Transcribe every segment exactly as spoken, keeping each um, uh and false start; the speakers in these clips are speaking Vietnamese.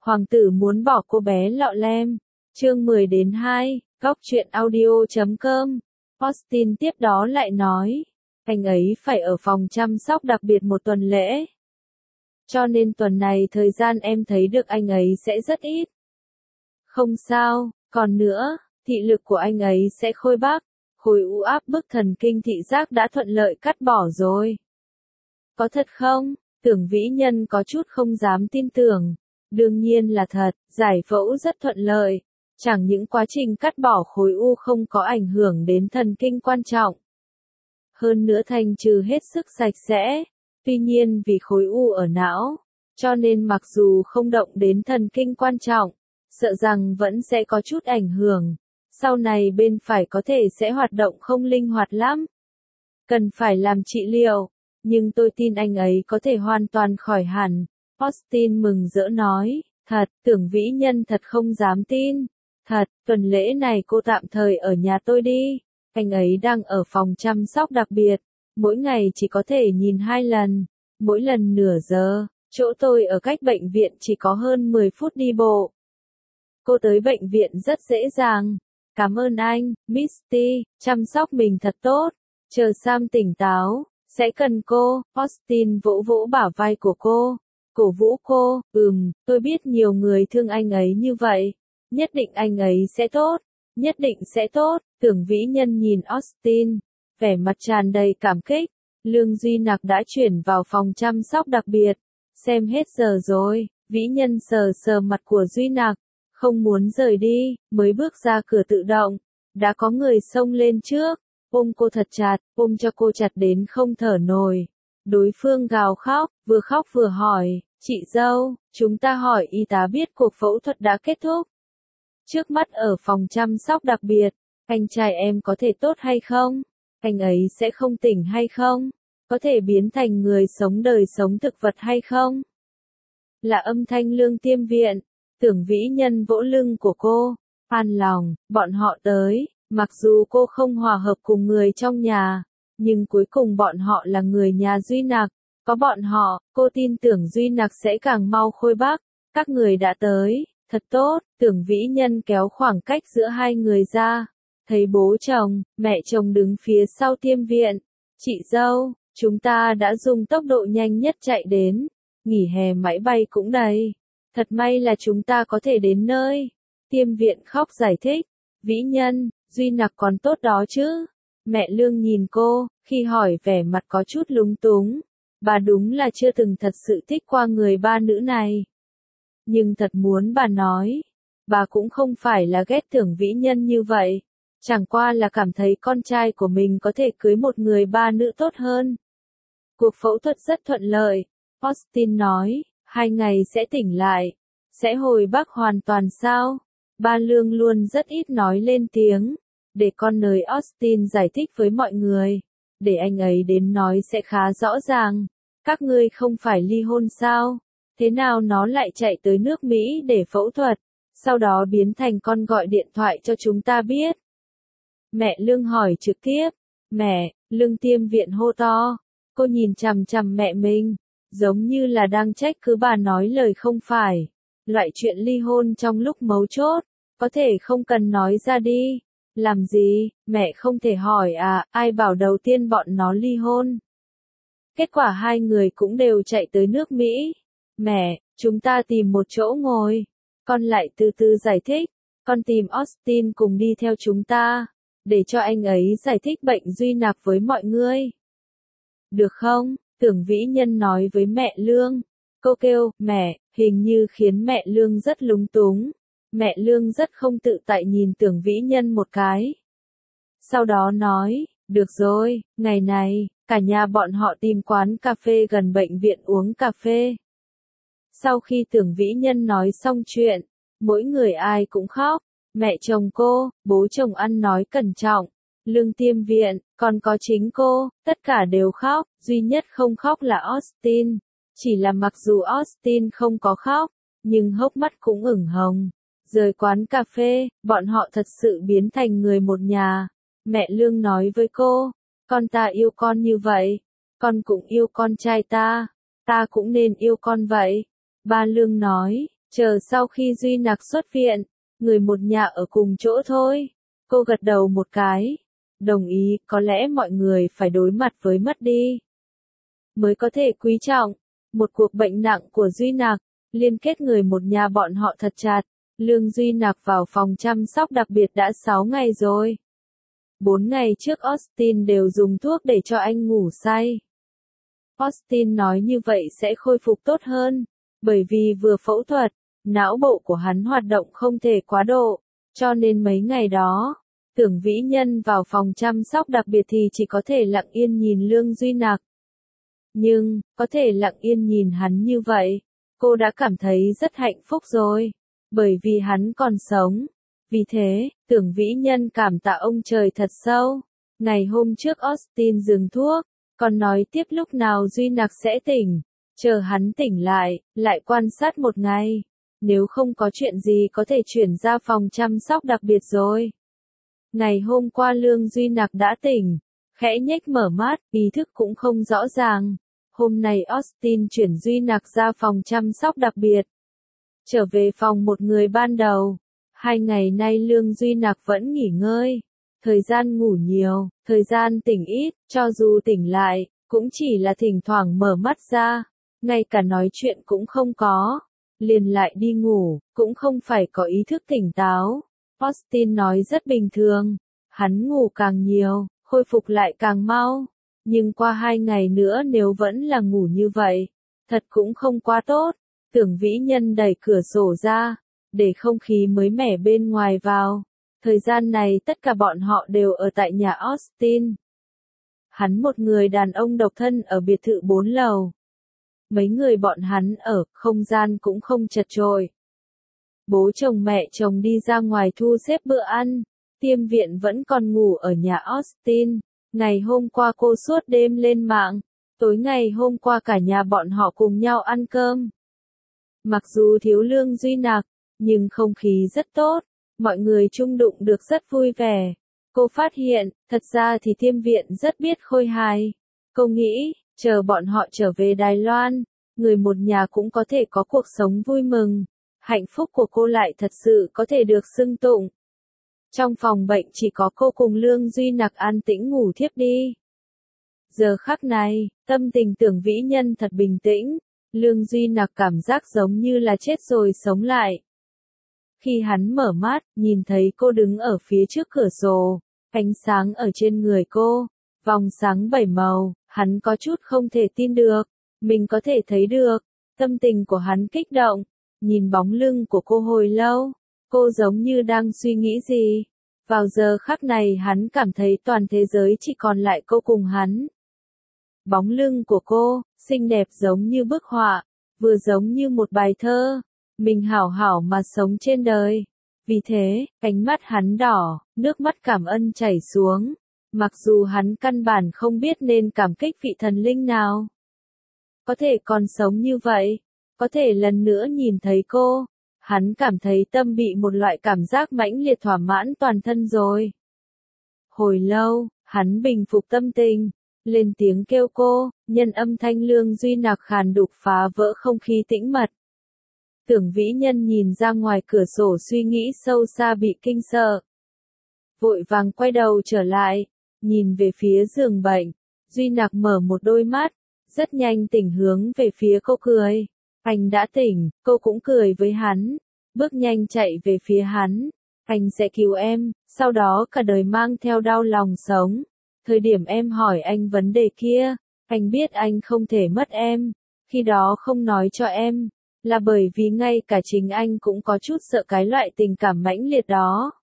Hoàng tử muốn bỏ cô bé lọ lem. Chương mười đến hai, góc truyện audio chấm com. Austin tiếp đó lại nói, anh ấy phải ở phòng chăm sóc đặc biệt một tuần lễ. Cho nên tuần này thời gian em thấy được anh ấy sẽ rất ít. Không sao, còn nữa, thị lực của anh ấy sẽ khôi bác, khối u áp bức thần kinh thị giác đã thuận lợi cắt bỏ rồi. Có thật không? Tưởng Vĩ Nhân có chút không dám tin tưởng. Đương nhiên là thật, giải phẫu rất thuận lợi. Chẳng những quá trình cắt bỏ khối u không có ảnh hưởng đến thần kinh quan trọng. Hơn nữa thanh trừ hết sức sạch sẽ. Tuy nhiên vì khối u ở não, cho nên mặc dù không động đến thần kinh quan trọng, sợ rằng vẫn sẽ có chút ảnh hưởng. Sau này bên phải có thể sẽ hoạt động không linh hoạt lắm. Cần phải làm trị liệu, nhưng tôi tin anh ấy có thể hoàn toàn khỏi hẳn. Austin mừng rỡ nói, thật, Tưởng Vĩ Nhân thật không dám tin. Thật, tuần lễ này cô tạm thời ở nhà tôi đi. Anh ấy đang ở phòng chăm sóc đặc biệt, mỗi ngày chỉ có thể nhìn hai lần, mỗi lần nửa giờ. Chỗ tôi ở cách bệnh viện chỉ có hơn mười phút đi bộ. Cô tới bệnh viện rất dễ dàng. Cảm ơn anh, Misty, chăm sóc mình thật tốt. Chờ Sam tỉnh táo, sẽ cần cô. Austin vỗ vỗ bả vai của cô, cổ vũ cô. Ừm, tôi biết nhiều người thương anh ấy như vậy. Nhất định anh ấy sẽ tốt, nhất định sẽ tốt. Tưởng Vĩ Nhân nhìn Austin, vẻ mặt tràn đầy cảm kích. Lương Duy Nặc đã chuyển vào phòng chăm sóc đặc biệt. Xem hết giờ rồi, Vĩ Nhân sờ sờ mặt của Duy Nặc, không muốn rời đi, mới bước ra cửa tự động. Đã có người xông lên trước, ôm cô thật chặt, ôm cho cô chặt đến không thở nổi. Đối phương gào khóc, vừa khóc vừa hỏi, chị dâu, chúng ta hỏi y tá biết cuộc phẫu thuật đã kết thúc. Trước mắt ở phòng chăm sóc đặc biệt, anh trai em có thể tốt hay không? Anh ấy sẽ không tỉnh hay không? Có thể biến thành người sống đời sống thực vật hay không? Là âm thanh Lương Tiêm Viện. Tưởng Vĩ Nhân vỗ lưng của cô, an lòng, bọn họ tới, mặc dù cô không hòa hợp cùng người trong nhà, nhưng cuối cùng bọn họ là người nhà Duy Nặc, có bọn họ, cô tin tưởng Duy Nặc sẽ càng mau khôi bác. Các người đã tới, thật tốt. Tưởng Vĩ Nhân kéo khoảng cách giữa hai người ra, thấy bố chồng, mẹ chồng đứng phía sau Tiêm Viện. Chị dâu, chúng ta đã dùng tốc độ nhanh nhất chạy đến, nghỉ hè máy bay cũng đầy. Thật may là chúng ta có thể đến nơi. Tiêm Viện khóc giải thích. Vĩ Nhân, Duy Nặc còn tốt đó chứ. Mẹ Lương nhìn cô, khi hỏi vẻ mặt có chút lúng túng. Bà đúng là chưa từng thật sự thích qua người ba nữ này. Nhưng thật muốn bà nói, bà cũng không phải là ghét Tưởng Vĩ Nhân như vậy. Chẳng qua là cảm thấy con trai của mình có thể cưới một người ba nữ tốt hơn. Cuộc phẫu thuật rất thuận lợi. Austin nói, hai ngày sẽ tỉnh lại. Sẽ hồi bác hoàn toàn sao? Ba Lương luôn rất ít nói lên tiếng. Để con nời Austin giải thích với mọi người. Để anh ấy đến nói sẽ khá rõ ràng. Các ngươi không phải ly hôn sao? Thế nào nó lại chạy tới nước Mỹ để phẫu thuật? Sau đó biến thành con gọi điện thoại cho chúng ta biết. Mẹ Lương hỏi trực tiếp. Mẹ, Lương Tiêm Viện hô to. Cô nhìn chằm chằm mẹ mình, giống như là đang trách cứ bà nói lời không phải. Loại chuyện ly hôn trong lúc mấu chốt, có thể không cần nói ra đi. Làm gì, mẹ không thể hỏi à, ai bảo đầu tiên bọn nó ly hôn. Kết quả hai người cũng đều chạy tới nước Mỹ. Mẹ, chúng ta tìm một chỗ ngồi. Con lại từ từ giải thích. Con tìm Austin cùng đi theo chúng ta, để cho anh ấy giải thích bệnh Duy Nặc với mọi người. Được không? Tưởng Vĩ Nhân nói với mẹ Lương. Cô kêu, mẹ, hình như khiến mẹ Lương rất lúng túng. Mẹ Lương rất không tự tại nhìn Tưởng Vĩ Nhân một cái. Sau đó nói, được rồi, ngày này, cả nhà bọn họ tìm quán cà phê gần bệnh viện uống cà phê. Sau khi Tưởng Vĩ Nhân nói xong chuyện, mỗi người ai cũng khóc. Mẹ chồng cô, bố chồng ăn nói cẩn trọng, Lương Tiêm Viện, còn có chính cô, tất cả đều khóc. Duy nhất không khóc là Austin. Chỉ là mặc dù Austin không có khóc, nhưng hốc mắt cũng ửng hồng. Rời quán cà phê, bọn họ thật sự biến thành người một nhà. Mẹ Lương nói với cô, con ta yêu con như vậy, con cũng yêu con trai ta, ta cũng nên yêu con vậy. Ba Lương nói, Chờ sau khi Duy Nặc xuất viện, người một nhà ở cùng chỗ thôi. Cô gật đầu một cái. Đồng ý, có lẽ mọi người phải đối mặt với mất đi. Mới có thể quý trọng. Một cuộc bệnh nặng của Duy Nặc, liên kết người một nhà bọn họ thật chặt. Lương Duy Nặc vào phòng chăm sóc đặc biệt đã sáu ngày rồi. Bốn ngày trước Austin đều dùng thuốc để cho anh ngủ say. Austin nói như vậy sẽ khôi phục tốt hơn, bởi vì vừa phẫu thuật, não bộ của hắn hoạt động không thể quá độ, cho nên mấy ngày đó, Tưởng Vĩ Nhân vào phòng chăm sóc đặc biệt thì chỉ có thể lặng yên nhìn Lương Duy Nặc. Nhưng, có thể lặng yên nhìn hắn như vậy, cô đã cảm thấy rất hạnh phúc rồi, bởi vì hắn còn sống. Vì thế, Tưởng Vĩ Nhân cảm tạ ông trời thật sâu. Ngày hôm trước Austin dừng thuốc, còn nói tiếp lúc nào Duy Nặc sẽ tỉnh, chờ hắn tỉnh lại, lại quan sát một ngày. Nếu không có chuyện gì có thể chuyển ra phòng chăm sóc đặc biệt rồi. Ngày hôm qua Lương Duy Nặc đã tỉnh, khẽ nhếch mở mắt, ý thức cũng không rõ ràng. Hôm nay Austin chuyển Duy Nặc ra phòng chăm sóc đặc biệt. Trở về phòng một người ban đầu. Hai ngày nay Lương Duy Nặc vẫn nghỉ ngơi. Thời gian ngủ nhiều, thời gian tỉnh ít, cho dù tỉnh lại, cũng chỉ là thỉnh thoảng mở mắt ra. Ngay cả nói chuyện cũng không có. Liền lại đi ngủ, cũng không phải có ý thức tỉnh táo. Austin nói rất bình thường. Hắn ngủ càng nhiều, khôi phục lại càng mau. Nhưng qua hai ngày nữa nếu vẫn là ngủ như vậy, thật cũng không quá tốt. Tưởng Vĩ Nhân đẩy cửa sổ ra, để không khí mới mẻ bên ngoài vào. Thời gian này tất cả bọn họ đều ở tại nhà Austin. Hắn một người đàn ông độc thân ở biệt thự bốn lầu. Mấy người bọn hắn ở, không gian cũng không chật chội. Bố chồng mẹ chồng đi ra ngoài thu xếp bữa ăn. Tiêm viện vẫn còn ngủ ở nhà Austin. Ngày hôm qua cô suốt đêm lên mạng. Tối ngày hôm qua cả nhà bọn họ cùng nhau ăn cơm. Mặc dù thiếu Lương Duy Nặc, nhưng không khí rất tốt. Mọi người chung đụng được rất vui vẻ. Cô phát hiện, thật ra thì tiêm viện rất biết khôi hài. Cô nghĩ, chờ bọn họ trở về Đài Loan, người một nhà cũng có thể có cuộc sống vui mừng. Hạnh phúc của cô lại thật sự có thể được xưng tụng. Trong phòng bệnh chỉ có cô cùng Lương Duy Nặc an tĩnh ngủ thiếp đi. Giờ khắc này, tâm tình Tưởng Vĩ Nhân thật bình tĩnh. Lương Duy Nặc cảm giác giống như là chết rồi sống lại. Khi hắn mở mắt, nhìn thấy cô đứng ở phía trước cửa sổ, ánh sáng ở trên người cô, vòng sáng bảy màu, hắn có chút không thể tin được, mình có thể thấy được, tâm tình của hắn kích động, nhìn bóng lưng của cô hồi lâu, cô giống như đang suy nghĩ gì. Vào giờ khắc này hắn cảm thấy toàn thế giới chỉ còn lại cô cùng hắn. Bóng lưng của cô, xinh đẹp giống như bức họa, vừa giống như một bài thơ. Mình hảo hảo mà sống trên đời. Vì thế, ánh mắt hắn đỏ, nước mắt cảm ơn chảy xuống. Mặc dù hắn căn bản không biết nên cảm kích vị thần linh nào. Có thể còn sống như vậy, có thể lần nữa nhìn thấy cô. Hắn cảm thấy tâm bị một loại cảm giác mãnh liệt thỏa mãn toàn thân rồi. Hồi lâu, hắn bình phục tâm tình, lên tiếng kêu cô, nhân âm thanh Lương Duy Nặc khàn đục phá vỡ không khí tĩnh mật. Tưởng Vĩ Nhân nhìn ra ngoài cửa sổ suy nghĩ sâu xa bị kinh sợ. Vội vàng quay đầu trở lại, nhìn về phía giường bệnh. Duy Nặc mở một đôi mắt, rất nhanh tỉnh hướng về phía cô cười. Anh đã tỉnh, cô cũng cười với hắn, bước nhanh chạy về phía hắn. Anh sẽ cứu em, sau đó cả đời mang theo đau lòng sống. Thời điểm em hỏi anh vấn đề kia, anh biết anh không thể mất em. Khi đó không nói cho em, là bởi vì ngay cả chính anh cũng có chút sợ cái loại tình cảm mãnh liệt đó.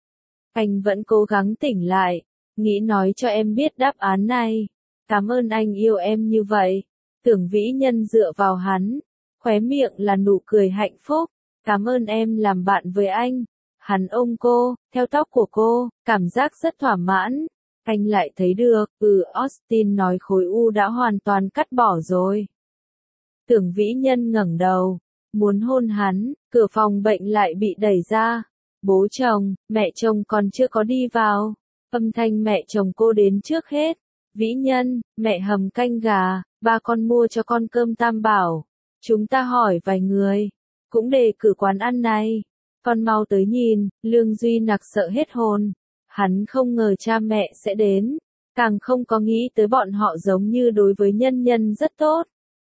Anh vẫn cố gắng tỉnh lại, nghĩ nói cho em biết đáp án này. Cảm ơn anh yêu em như vậy. Tưởng Vĩ Nhân dựa vào hắn, khóe miệng là nụ cười hạnh phúc. Cảm ơn em làm bạn với anh. Hắn ôm cô, theo tóc của cô, cảm giác rất thỏa mãn. Anh lại thấy được, ừ Austin nói khối u đã hoàn toàn cắt bỏ rồi. Tưởng Vĩ Nhân ngẩng đầu, muốn hôn hắn, cửa phòng bệnh lại bị đẩy ra. Bố chồng, mẹ chồng còn chưa có đi vào. Âm thanh mẹ chồng cô đến trước hết. Vĩ Nhân, mẹ hầm canh gà, ba con mua cho con cơm tam bảo. Chúng ta hỏi vài người. cũng đề cử quán ăn này. Con mau tới nhìn, Lương Duy Nặc sợ hết hồn. Hắn không ngờ cha mẹ sẽ đến, càng không có nghĩ tới bọn họ giống như đối với nhân nhân rất tốt.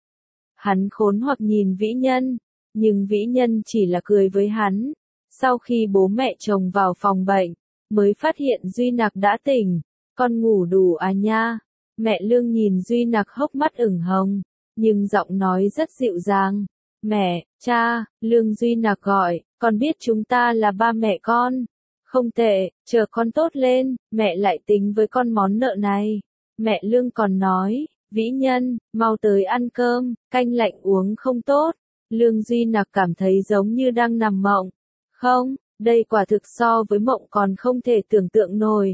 Hắn khốn hoặc nhìn Vĩ Nhân, nhưng Vĩ Nhân chỉ là cười với hắn. Sau khi bố mẹ chồng vào phòng bệnh, mới phát hiện Duy Nặc đã tỉnh. Con ngủ đủ à nha? Mẹ Lương nhìn Duy Nặc hốc mắt ửng hồng, nhưng giọng nói rất dịu dàng. Mẹ, cha, Lương Duy Nặc gọi, con biết chúng ta là ba mẹ con. Không tệ, chờ con tốt lên, mẹ lại tính với con món nợ này. Mẹ Lương còn nói, Vĩ Nhân, mau tới ăn cơm, canh lạnh uống không tốt. Lương Duy Nặc cảm thấy giống như đang nằm mộng. Không, đây quả thực so với mộng còn không thể tưởng tượng nổi.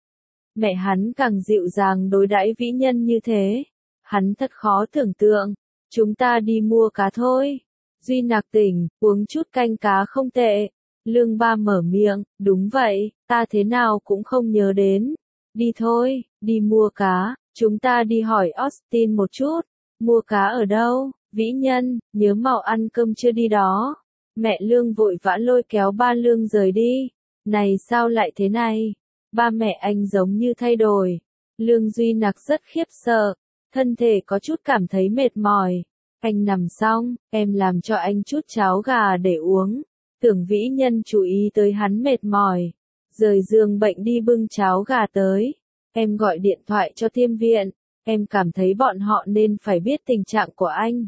Mẹ hắn càng dịu dàng đối đãi Vĩ Nhân như thế. Hắn thật khó tưởng tượng. Chúng ta đi mua cá thôi. Duy Nặc tỉnh, uống chút canh cá không tệ. Lương Ba mở miệng, đúng vậy, ta thế nào cũng không nhớ đến. Đi thôi, đi mua cá, chúng ta đi hỏi Austin một chút. Mua cá ở đâu? Vĩ Nhân, nhớ mau ăn cơm chưa đi đó. Mẹ Lương vội vã lôi kéo ba Lương rời đi. Này sao lại thế này? Ba mẹ anh giống như thay đổi. Lương Duy Nặc rất khiếp sợ, thân thể có chút cảm thấy mệt mỏi. Anh nằm xong, em làm cho anh chút cháo gà để uống. Tưởng Vĩ Nhân chú ý tới hắn mệt mỏi, rời giường bệnh đi bưng cháo gà tới. Em gọi điện thoại cho Thiêm viện, em cảm thấy bọn họ nên phải biết tình trạng của anh.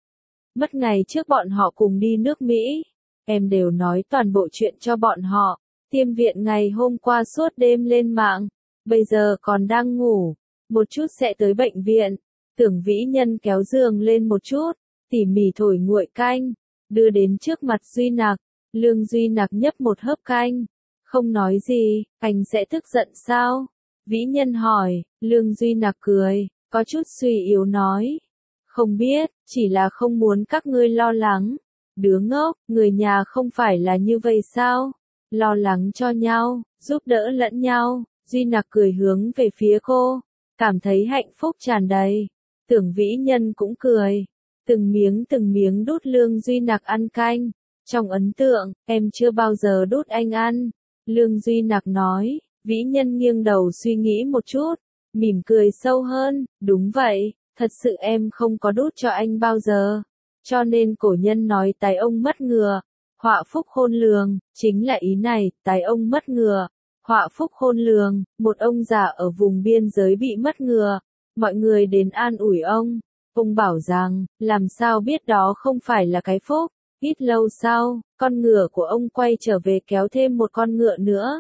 Mất ngày trước bọn họ cùng đi nước Mỹ, em đều nói toàn bộ chuyện cho bọn họ. Thiêm viện ngày hôm qua suốt đêm lên mạng, bây giờ còn đang ngủ, một chút sẽ tới bệnh viện. Tưởng Vĩ Nhân kéo giường lên một chút, tỉ mỉ thổi nguội canh, đưa đến trước mặt Duy Nặc. Lương Duy Nặc nhấp một hớp canh, không nói gì. Anh sẽ tức giận sao? Vĩ Nhân hỏi. Lương Duy Nặc cười, có chút suy yếu nói, không biết, chỉ là không muốn các ngươi lo lắng. Đứa ngốc, người nhà không phải là như vậy sao? Lo lắng cho nhau, giúp đỡ lẫn nhau. Duy Nặc cười hướng về phía cô, cảm thấy hạnh phúc tràn đầy. Tưởng Vĩ Nhân cũng cười, từng miếng từng miếng đút Lương Duy Nặc ăn canh. Trong ấn tượng, em chưa bao giờ đút anh ăn. Lương Duy Nặc nói. Vĩ Nhân nghiêng đầu suy nghĩ một chút, mỉm cười sâu hơn. Đúng vậy, thật sự em không có đút cho anh bao giờ. Cho nên cổ nhân nói tài ông mất ngừa, họa phúc khôn lường, chính là ý này. Tài ông mất ngừa, họa phúc khôn lường. Một ông già ở vùng biên giới bị mất ngừa, mọi người đến an ủi ông. Ông bảo rằng, làm sao biết đó không phải là cái phúc. Ít lâu sau, con ngựa của ông quay trở về kéo thêm một con ngựa nữa.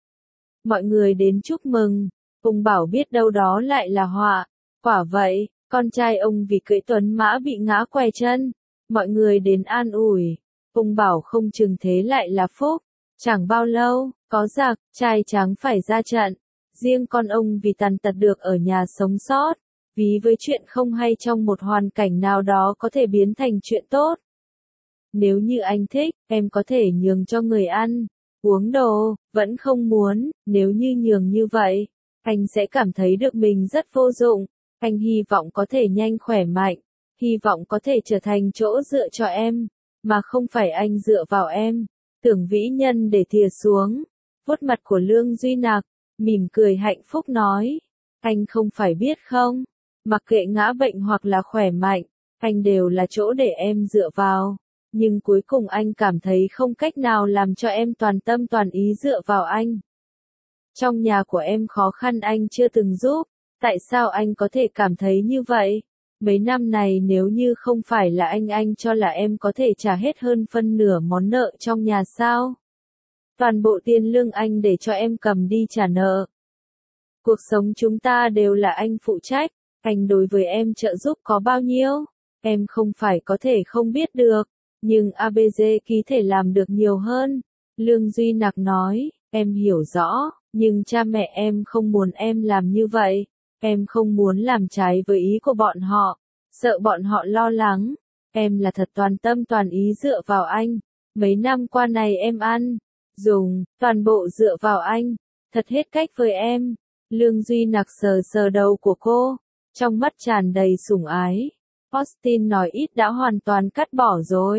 Mọi người đến chúc mừng, ông bảo biết đâu đó lại là họa. Quả vậy, con trai ông vì cưỡi tuấn mã bị ngã què chân. Mọi người đến an ủi, ông bảo không chừng thế lại là phúc. Chẳng bao lâu, có giặc, trai trắng phải ra trận. Riêng con ông vì tàn tật được ở nhà sống sót, ví với chuyện không hay trong một hoàn cảnh nào đó có thể biến thành chuyện tốt. Nếu như anh thích, em có thể nhường cho người ăn, uống đồ. Vẫn không muốn, nếu như nhường như vậy, anh sẽ cảm thấy được mình rất vô dụng. Anh hy vọng có thể nhanh khỏe mạnh, hy vọng có thể trở thành chỗ dựa cho em, mà không phải anh dựa vào em. Tưởng Vĩ Nhân để thìa xuống, vuốt mặt của Lương Duy Nặc, mỉm cười hạnh phúc nói, anh không phải biết không, mặc kệ ngã bệnh hoặc là khỏe mạnh, anh đều là chỗ để em dựa vào. Nhưng cuối cùng anh cảm thấy không cách nào làm cho em toàn tâm toàn ý dựa vào anh. Trong nhà của em khó khăn anh chưa từng giúp, tại sao anh có thể cảm thấy như vậy? Mấy năm này nếu như không phải là anh anh cho là em có thể trả hết hơn phân nửa món nợ trong nhà sao? Toàn bộ tiền lương anh để cho em cầm đi trả nợ. Cuộc sống chúng ta đều là anh phụ trách, anh đối với em trợ giúp có bao nhiêu? Em không phải có thể không biết được. Nhưng a bê giê ký thể làm được nhiều hơn. Lương Duy Nặc nói, em hiểu rõ, nhưng cha mẹ em không muốn em làm như vậy. Em không muốn làm trái với ý của bọn họ, sợ bọn họ lo lắng. Em là thật toàn tâm toàn ý dựa vào anh. Mấy năm qua này em ăn, dùng, toàn bộ dựa vào anh. Thật hết cách với em. Lương Duy Nặc sờ sờ đầu của cô, trong mắt tràn đầy sủng ái. Austin nói ít đã hoàn toàn cắt bỏ rồi.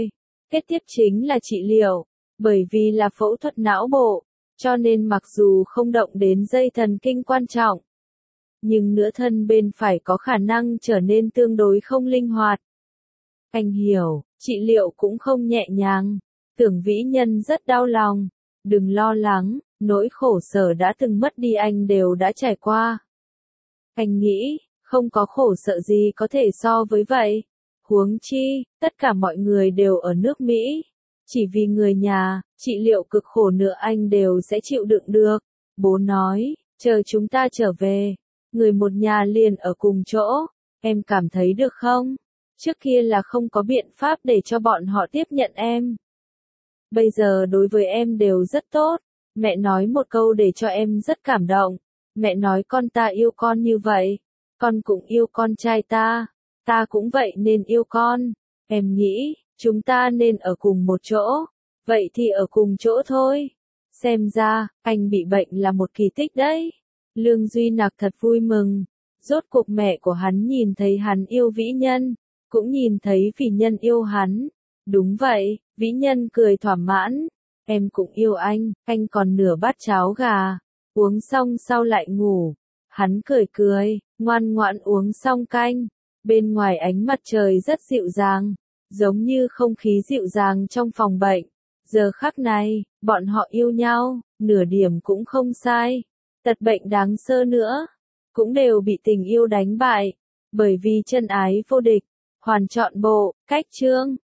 Kế tiếp chính là trị liệu. Bởi vì là phẫu thuật não bộ, cho nên mặc dù không động đến dây thần kinh quan trọng, nhưng nửa thân bên phải có khả năng trở nên tương đối không linh hoạt. Anh hiểu, trị liệu cũng không nhẹ nhàng. Tưởng Vĩ Nhân rất đau lòng. Đừng lo lắng, nỗi khổ sở đã từng mất đi anh đều đã trải qua. Anh nghĩ, không có khổ sợ gì có thể so với vậy. Huống chi, tất cả mọi người đều ở nước Mỹ. Chỉ vì người nhà, trị liệu cực khổ nữa anh đều sẽ chịu đựng được. Bố nói, chờ chúng ta trở về. Người một nhà liền ở cùng chỗ. Em cảm thấy được không? Trước kia là không có biện pháp để cho bọn họ tiếp nhận em. Bây giờ đối với em đều rất tốt. Mẹ nói một câu để cho em rất cảm động. Mẹ nói con ta yêu con như vậy. Con cũng yêu con trai ta. Ta cũng vậy nên yêu con. Em nghĩ, chúng ta nên ở cùng một chỗ. Vậy thì ở cùng chỗ thôi. Xem ra, anh bị bệnh là một kỳ tích đấy. Lương Duy Nặc thật vui mừng. Rốt cuộc mẹ của hắn nhìn thấy hắn yêu Vĩ Nhân. Cũng nhìn thấy Vĩ Nhân yêu hắn. Đúng vậy, Vĩ Nhân cười thỏa mãn. Em cũng yêu anh, anh còn nửa bát cháo gà. Uống xong sau lại ngủ. Hắn cười cười, ngoan ngoãn uống xong canh. Bên ngoài ánh mặt trời rất dịu dàng, giống như không khí dịu dàng trong phòng bệnh. Giờ khắc này, bọn họ yêu nhau, nửa điểm cũng không sai. Tật bệnh đáng sơ nữa, cũng đều bị tình yêu đánh bại. Bởi vì chân ái vô địch, hoàn trọn bộ, cách chương.